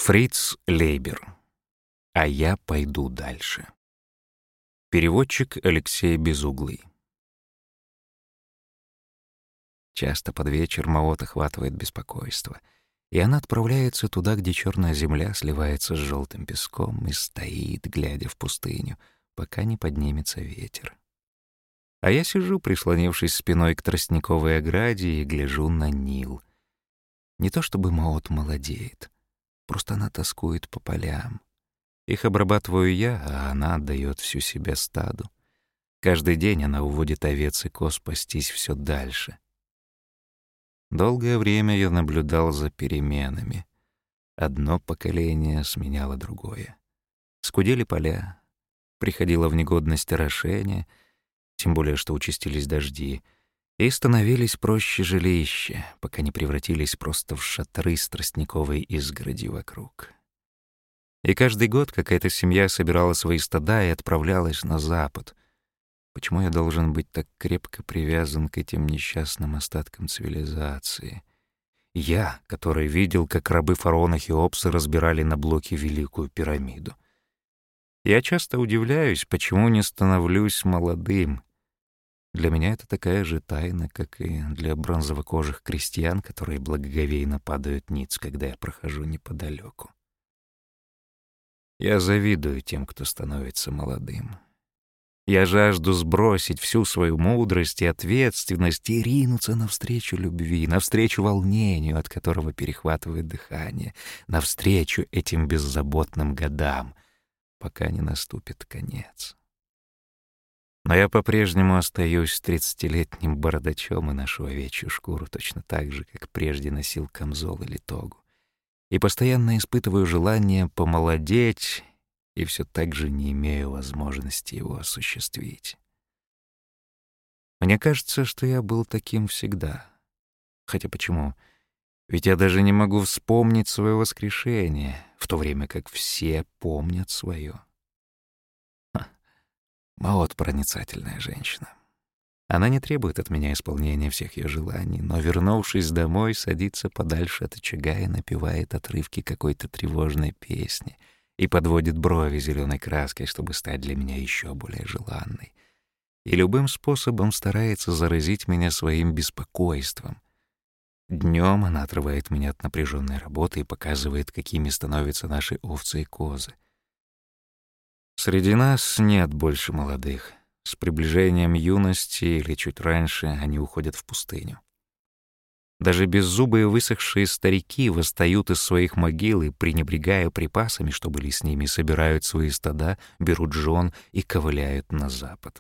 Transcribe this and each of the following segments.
Фриц Лейбер. «А я пойду дальше». Переводчик Алексей Безуглый. Часто под вечер Маот охватывает беспокойство, и она отправляется туда, где черная земля сливается с желтым песком, и стоит, глядя в пустыню, пока не поднимется ветер. А я сижу, прислонившись спиной к тростниковой ограде, и гляжу на Нил. Не то чтобы Маот молодеет, просто она тоскует по полям. Их обрабатываю я, а она отдает всю себя стаду. Каждый день она уводит овец и коз пастись все дальше. Долгое время я наблюдал за переменами. Одно поколение сменяло другое. Скудели поля, приходило в негодность орошение, тем более что участились дожди, и становились проще жилища, пока не превратились просто в шатры с тростниковой изгородью вокруг. И каждый год какая-то семья собирала свои стада и отправлялась на запад. Почему я должен быть так крепко привязан к этим несчастным остаткам цивилизации? Я, который видел, как рабы фараона Хеопса разбирали на блоки Великую пирамиду. Я часто удивляюсь, почему не становлюсь молодым. Для меня это такая же тайна, как и для бронзовокожих крестьян, которые благоговейно падают ниц, когда я прохожу неподалеку. Я завидую тем, кто становится молодым. Я жажду сбросить всю свою мудрость и ответственность и ринуться навстречу любви, навстречу волнению, от которого перехватывает дыхание, навстречу этим беззаботным годам, пока не наступит конец. Но я по-прежнему остаюсь 30-летним бородачом и ношу овечью шкуру точно так же, как прежде носил камзол или тогу, и постоянно испытываю желание помолодеть, и все так же не имею возможности его осуществить. Мне кажется, что я был таким всегда. Хотя почему? Ведь я даже не могу вспомнить свое воскрешение, в то время как все помнят свое. Маот — проницательная женщина. Она не требует от меня исполнения всех ее желаний, но, вернувшись домой, садится подальше от очага и напевает отрывки какой-то тревожной песни и подводит брови зеленой краской, чтобы стать для меня еще более желанной. И любым способом старается заразить меня своим беспокойством. Днем она отрывает меня от напряженной работы и показывает, какими становятся наши овцы и козы. Среди нас нет больше молодых. С приближением юности или чуть раньше они уходят в пустыню. Даже беззубые высохшие старики восстают из своих могил и, пренебрегая припасами, что были с ними, собирают свои стада, берут жен и ковыляют на запад.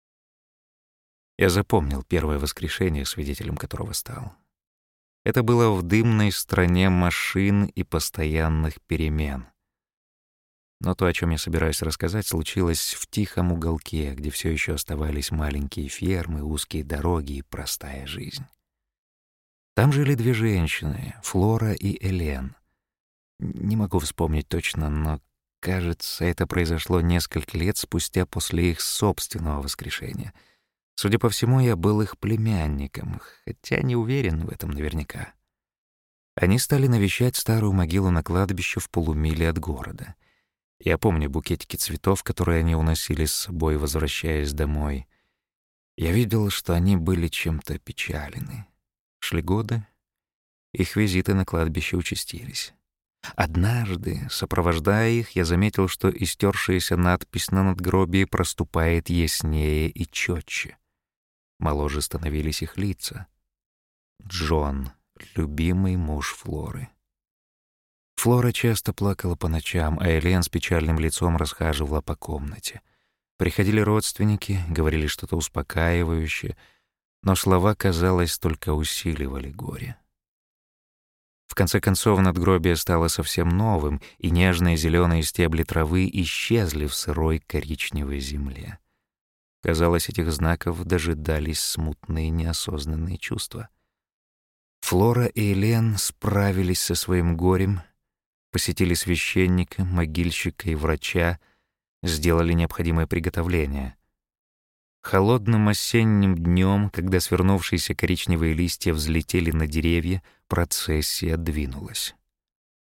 Я запомнил первое воскрешение, свидетелем которого стал. Это было в дымной стране машин и постоянных перемен. Но то, о чем я собираюсь рассказать, случилось в тихом уголке, где все еще оставались маленькие фермы, узкие дороги и простая жизнь. Там жили две женщины, Флора и Элен. Не могу вспомнить точно, но, кажется, это произошло несколько лет спустя после их собственного воскрешения. Судя по всему, я был их племянником, хотя не уверен в этом наверняка. Они стали навещать старую могилу на кладбище в полумиле от города. Я помню букетики цветов, которые они уносили с собой, возвращаясь домой. Я видел, что они были чем-то опечалены. Шли годы, их визиты на кладбище участились. Однажды, сопровождая их, я заметил, что истершаяся надпись на надгробии проступает яснее и четче. Моложе становились их лица. Джон, любимый муж Флоры. Флора часто плакала по ночам, а Элен с печальным лицом расхаживала по комнате. Приходили родственники, говорили что-то успокаивающее, но слова, казалось, только усиливали горе. В конце концов, надгробие стало совсем новым, и нежные зеленые стебли травы исчезли в сырой коричневой земле. Казалось, этих знаков дожидались смутные неосознанные чувства. Флора и Элен справились со своим горем, посетили священника, могильщика и врача, сделали необходимое приготовление. Холодным осенним днем, когда свернувшиеся коричневые листья взлетели на деревья, процессия двинулась.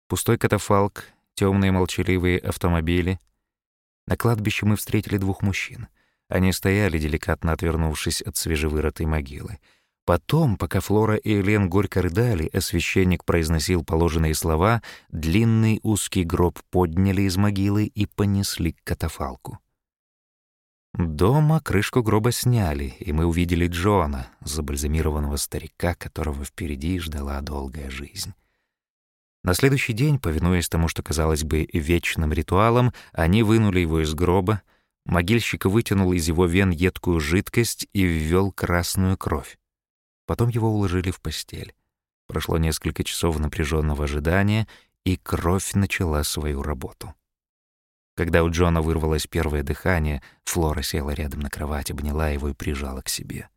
Пустой катафалк, темные молчаливые автомобили. На кладбище мы встретили двух мужчин. Они стояли, деликатно отвернувшись от свежевырытой могилы. Потом, пока Флора и Элен горько рыдали, а священник произносил положенные слова, длинный узкий гроб подняли из могилы и понесли к катафалку. Дома крышку гроба сняли, и мы увидели Джона, забальзамированного старика, которого впереди ждала долгая жизнь. На следующий день, повинуясь тому, что казалось бы вечным ритуалом, они вынули его из гроба, могильщик вытянул из его вен едкую жидкость и ввел красную кровь. Потом его уложили в постель. Прошло несколько часов напряженного ожидания, и кровь начала свою работу. Когда у Джона вырвалось первое дыхание, Флора села рядом на кровать, обняла его и прижала к себе.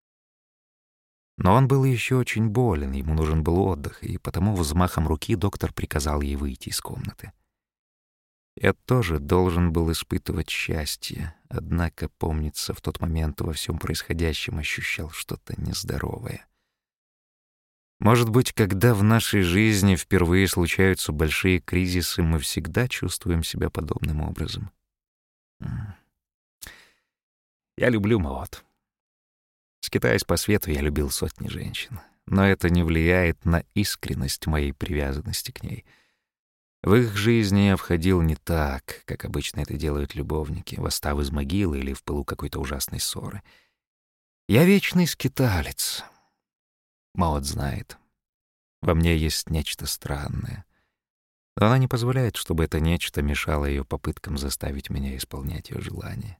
Но он был еще очень болен, ему нужен был отдых, и потому взмахом руки доктор приказал ей выйти из комнаты. Я тоже должен был испытывать счастье, однако, помнится, в тот момент во всем происходящем ощущал что-то нездоровое. Может быть, когда в нашей жизни впервые случаются большие кризисы, мы всегда чувствуем себя подобным образом. Я люблю Маот. Скитаясь по свету, я любил сотни женщин, но это не влияет на искренность моей привязанности к ней. В их жизни я входил не так, как обычно это делают любовники, восстав из могилы или в пылу какой-то ужасной ссоры. Я вечный скиталец. Маот знает. Во мне есть нечто странное. Но она не позволяет, чтобы это нечто мешало ее попыткам заставить меня исполнять ее желания.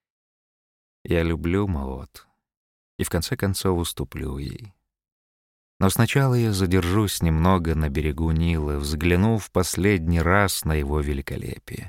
Я люблю Маот и в конце концов уступлю ей. Но сначала я задержусь немного на берегу Нила, взглянув в последний раз на его великолепие.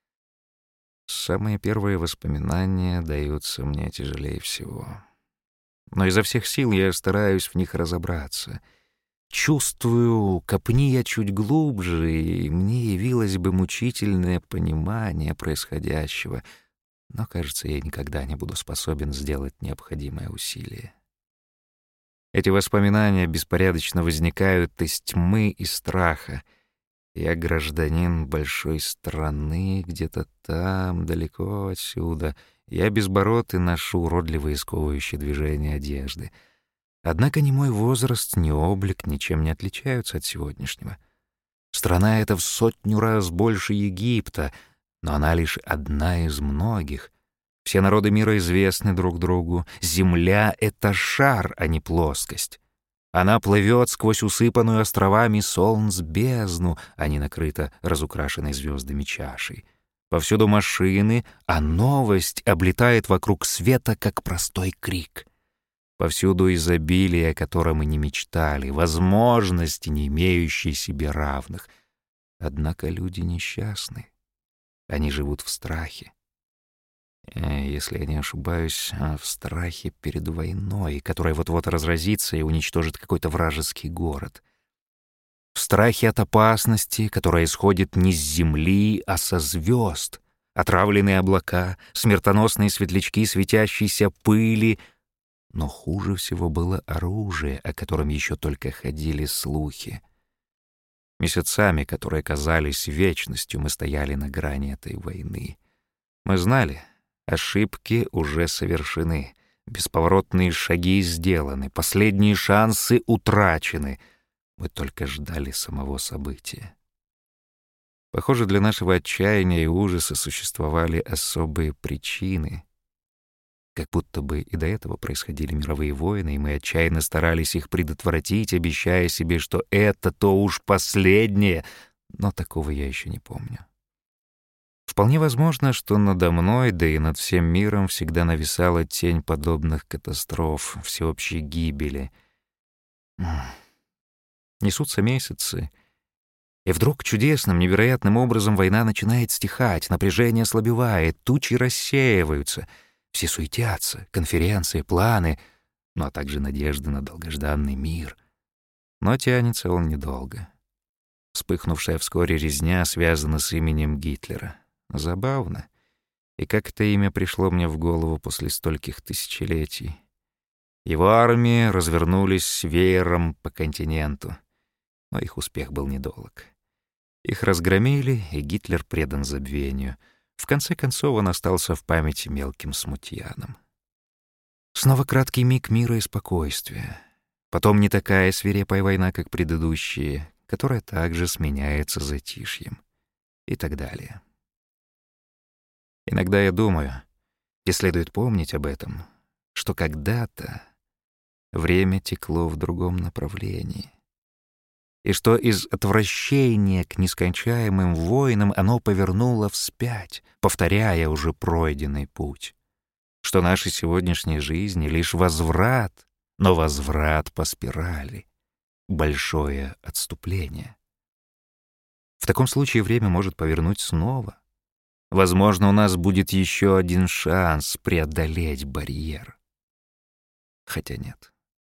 Самые первые воспоминания даются мне тяжелее всего. Но изо всех сил я стараюсь в них разобраться. Чувствую, копни я чуть глубже, и мне явилось бы мучительное понимание происходящего, но, кажется, я никогда не буду способен сделать необходимое усилие. Эти воспоминания беспорядочно возникают из тьмы и страха. Я гражданин большой страны, где-то там, далеко отсюда. Я безбород и ношу уродливые сковывающие движения одежды. Однако ни мой возраст, ни облик ничем не отличаются от сегодняшнего. Страна эта в 100 раз больше Египта, но она лишь одна из многих. Все народы мира известны друг другу. Земля — это шар, а не плоскость. Она плывет сквозь усыпанную островами солнц бездну, а не накрыта разукрашенной звездами чашей. Повсюду машины, а новость облетает вокруг света, как простой крик. Повсюду изобилие, о котором мы не мечтали, возможности, не имеющие себе равных. Однако люди несчастны. Они живут в страхе. Если я не ошибаюсь, в страхе перед войной, которая вот-вот разразится и уничтожит какой-то вражеский город. В страхе от опасности, которая исходит не с земли, а со звезд. Отравленные облака, смертоносные светлячки светящейся пыли. Но хуже всего было оружие, о котором еще только ходили слухи. Месяцами, которые казались вечностью, мы стояли на грани этой войны. Мы знали, ошибки уже совершены, бесповоротные шаги сделаны, последние шансы утрачены. Мы только ждали самого события. Похоже, для нашего отчаяния и ужаса существовали особые причины. Как будто бы и до этого происходили мировые войны, и мы отчаянно старались их предотвратить, обещая себе, что это то уж последнее, но такого я еще не помню. Вполне возможно, что надо мной, да и над всем миром всегда нависала тень подобных катастроф, всеобщей гибели. Несутся месяцы, и вдруг чудесным, невероятным образом война начинает стихать, напряжение ослабевает, тучи рассеиваются, все суетятся, конференции, планы, ну а также надежды на долгожданный мир. Но тянется он недолго. Вспыхнувшая вскоре резня связана с именем Гитлера. Забавно. И как это имя пришло мне в голову после стольких тысячелетий. Его армии развернулись веером по континенту, но их успех был недолг. Их разгромили, и Гитлер предан забвению. В конце концов он остался в памяти мелким смутьяном. Снова краткий миг мира и спокойствия. Потом не такая свирепая война, как предыдущие, которая также сменяется затишьем. И так далее. Иногда я думаю, и следует помнить об этом, что когда-то время текло в другом направлении, и что из отвращения к нескончаемым войнам оно повернуло вспять, повторяя уже пройденный путь, что наши сегодняшние жизни — лишь возврат, но возврат по спирали, большое отступление. В таком случае время может повернуть снова. Возможно, у нас будет еще один шанс преодолеть барьер. Хотя нет.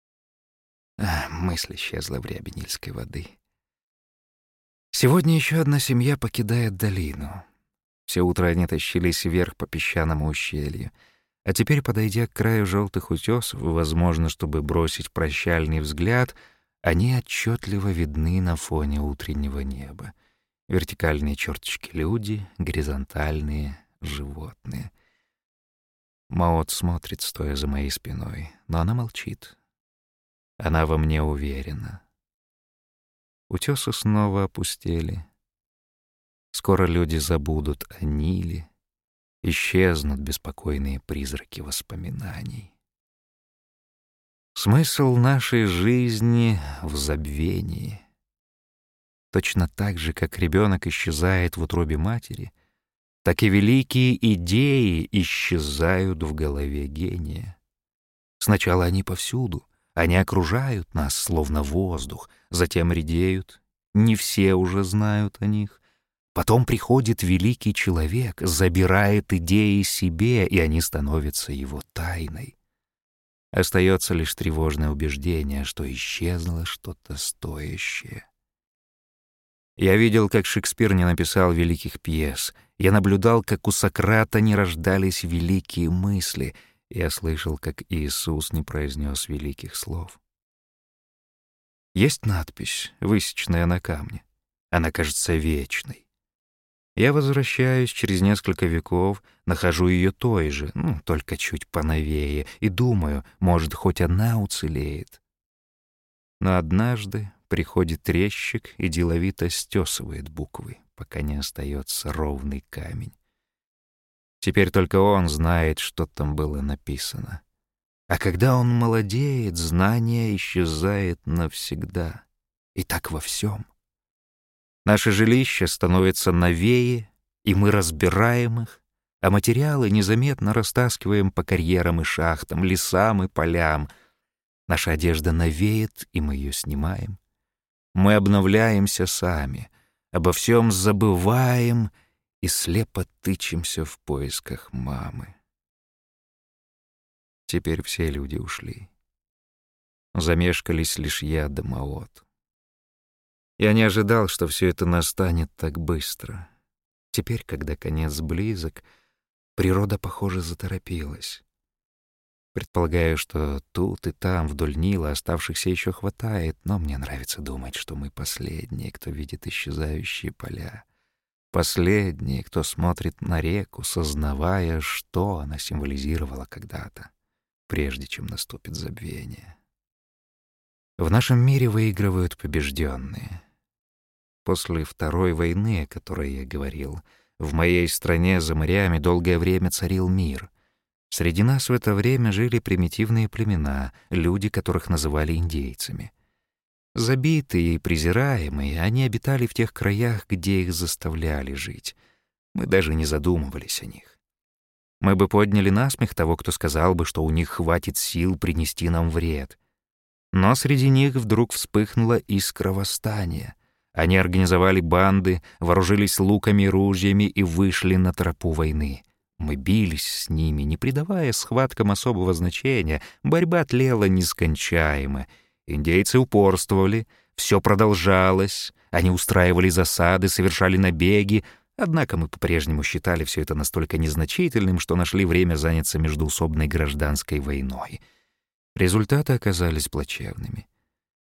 Мысль исчезла в рябе Нильской воды. Сегодня еще одна семья покидает долину. Все утро они тащились вверх по песчаному ущелью, а теперь, подойдя к краю желтых утесов, возможно, чтобы бросить прощальный взгляд, они отчетливо видны на фоне утреннего неба. Вертикальные черточки — люди, горизонтальные — животные. Маот смотрит, стоя за моей спиной, но она молчит. Она во мне уверена. Утесы снова опустели. Скоро люди забудут о Ниле, исчезнут беспокойные призраки воспоминаний. Смысл нашей жизни в забвении. Точно так же, как ребенок исчезает в утробе матери, так и великие идеи исчезают в голове гения. Сначала они повсюду, они окружают нас, словно воздух, затем редеют, не все уже знают о них. Потом приходит великий человек, забирает идеи себе, и они становятся его тайной. Остается лишь тревожное убеждение, что исчезло что-то стоящее. Я видел, как Шекспир не написал великих пьес. Я наблюдал, как у Сократа не рождались великие мысли. Я слышал, как Иисус не произнес великих слов. Есть надпись, высеченная на камне. Она кажется вечной. Я возвращаюсь через несколько веков, нахожу ее той же, только чуть поновее, и думаю, может, хоть она уцелеет. Но однажды приходит резчик и деловито стесывает буквы, пока не остается ровный камень. Теперь только он знает, что там было написано. А когда он молодеет, знание исчезает навсегда. И так во всем. Наше жилище становится новее, и мы разбираем их, а материалы незаметно растаскиваем по карьерам и шахтам, лесам и полям. Наша одежда новеет, и мы ее снимаем. Мы обновляемся сами, обо всем забываем и слепо тычемся в поисках мамы. Теперь все люди ушли. Замешкались лишь я да Маот. Я не ожидал, что все это настанет так быстро. Теперь, когда конец близок, природа, похоже, заторопилась. Предполагаю, что тут и там, вдоль Нила, оставшихся еще хватает, но мне нравится думать, что мы последние, кто видит исчезающие поля. Последние, кто смотрит на реку, сознавая, что она символизировала когда-то, прежде чем наступит забвение. В нашем мире выигрывают побежденные. После Второй войны, о которой я говорил, в моей стране за морями долгое время царил мир. Среди нас в это время жили примитивные племена, люди, которых называли индейцами. Забитые и презираемые, они обитали в тех краях, где их заставляли жить. Мы даже не задумывались о них. Мы бы подняли насмех того, кто сказал бы, что у них хватит сил принести нам вред. Но среди них вдруг вспыхнула искра восстания. Они организовали банды, вооружились луками и ружьями и вышли на тропу войны. Мы бились с ними, не придавая схваткам особого значения. Борьба тлела нескончаемо. Индейцы упорствовали, все продолжалось. Они устраивали засады, совершали набеги. Однако мы по-прежнему считали все это настолько незначительным, что нашли время заняться междоусобной гражданской войной. Результаты оказались плачевными.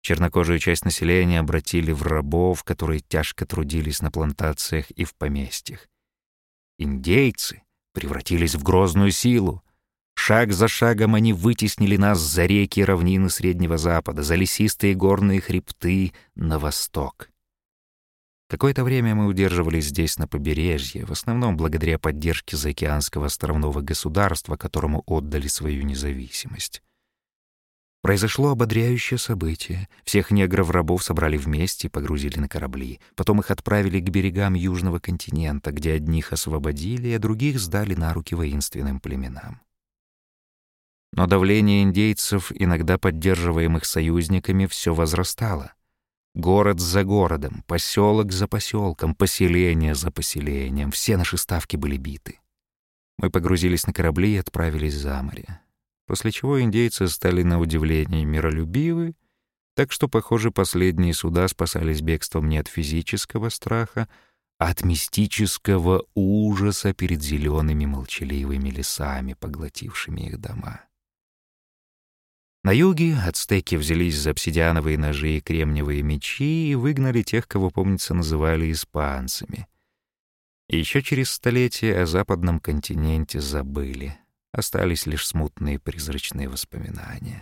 Чернокожую часть населения обратили в рабов, которые тяжко трудились на плантациях и в поместьях. Индейцы превратились в грозную силу. Шаг за шагом они вытеснили нас за реки и равнины Среднего Запада, за лесистые горные хребты на восток. Какое-то время мы удерживались здесь, на побережье, в основном благодаря поддержке заокеанского островного государства, которому отдали свою независимость. Произошло ободряющее событие. Всех негров-рабов собрали вместе и погрузили на корабли. Потом их отправили к берегам Южного континента, где одних освободили, а других сдали на руки воинственным племенам. Но давление индейцев, иногда поддерживаемых союзниками, все возрастало. Город за городом, поселок за поселком, поселение за поселением — все наши ставки были биты. Мы погрузились на корабли и отправились за море. После чего индейцы стали на удивление миролюбивы, так что, похоже, последние суда спасались бегством не от физического страха, а от мистического ужаса перед зелеными молчаливыми лесами, поглотившими их дома. На юге ацтеки взялись за обсидиановые ножи и кремниевые мечи и выгнали тех, кого, помнится, называли испанцами. И еще через столетия о западном континенте забыли. Остались лишь смутные призрачные воспоминания.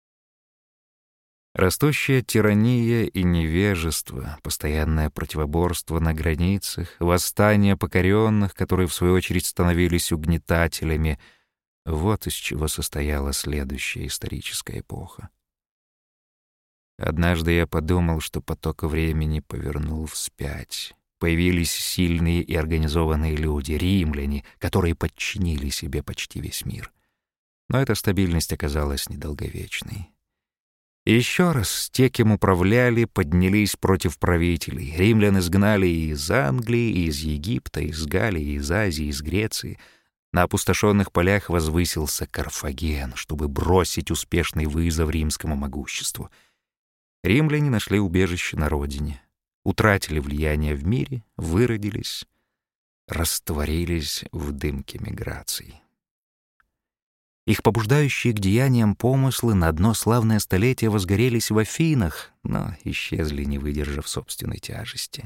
Растущая тирания и невежество, постоянное противоборство на границах, восстание покоренных, которые в свою очередь становились угнетателями — вот из чего состояла следующая историческая эпоха. Однажды я подумал, что поток времени повернул вспять. Появились сильные и организованные люди, римляне, которые подчинили себе почти весь мир. Но эта стабильность оказалась недолговечной. И еще раз те, кем управляли, поднялись против правителей. Римлян изгнали и из Англии, и из Египта, и из Галлии, и из Азии, и из Греции. На опустошенных полях возвысился Карфаген, чтобы бросить успешный вызов римскому могуществу. Римляне нашли убежище на родине, утратили влияние в мире, выродились, растворились в дымке миграций. Их побуждающие к деяниям помыслы на одно славное столетие возгорелись в Афинах, но исчезли, не выдержав собственной тяжести.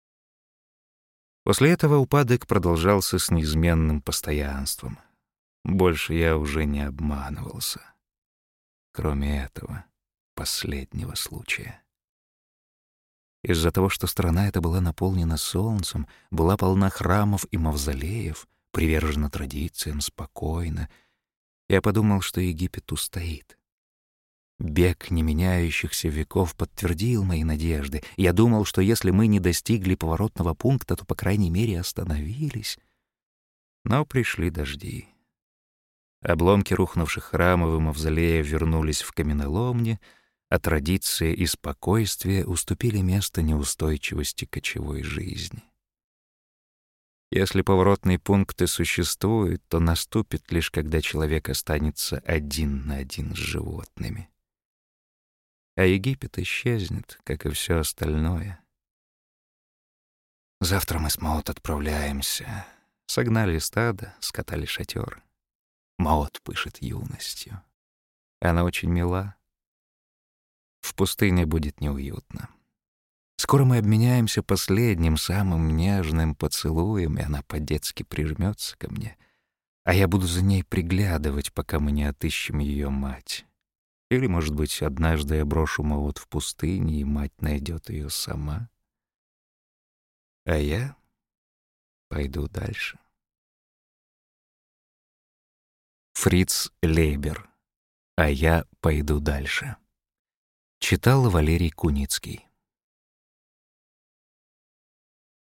После этого упадок продолжался с неизменным постоянством. Больше я уже не обманывался. Кроме этого последнего случая. Из-за того, что страна эта была наполнена солнцем, была полна храмов и мавзолеев, привержена традициям, спокойна, я подумал, что Египет устоит. Бег неменяющихся веков подтвердил мои надежды. Я думал, что если мы не достигли поворотного пункта, то, по крайней мере, остановились. Но пришли дожди. Обломки рухнувших храмов и мавзолеев вернулись в каменоломни, а традиция и спокойствие уступили место неустойчивости кочевой жизни. Если поворотные пункты существуют, то наступит лишь когда человек останется один на один с животными. А Египет исчезнет, как и все остальное. Завтра мы с Маот отправляемся. Согнали стадо, скатали шатер. Маот пышет юностью. Она очень мила. В пустыне будет неуютно. Скоро мы обменяемся последним, самым нежным поцелуем, и она по-детски прижмется ко мне, а я буду за ней приглядывать, пока мы не отыщем ее мать. Или, может быть, однажды я брошу Маот в пустыне, и мать найдет ее сама. А я пойду дальше. Фриц Лейбер. А я пойду дальше. Читал Валерий Куницкий.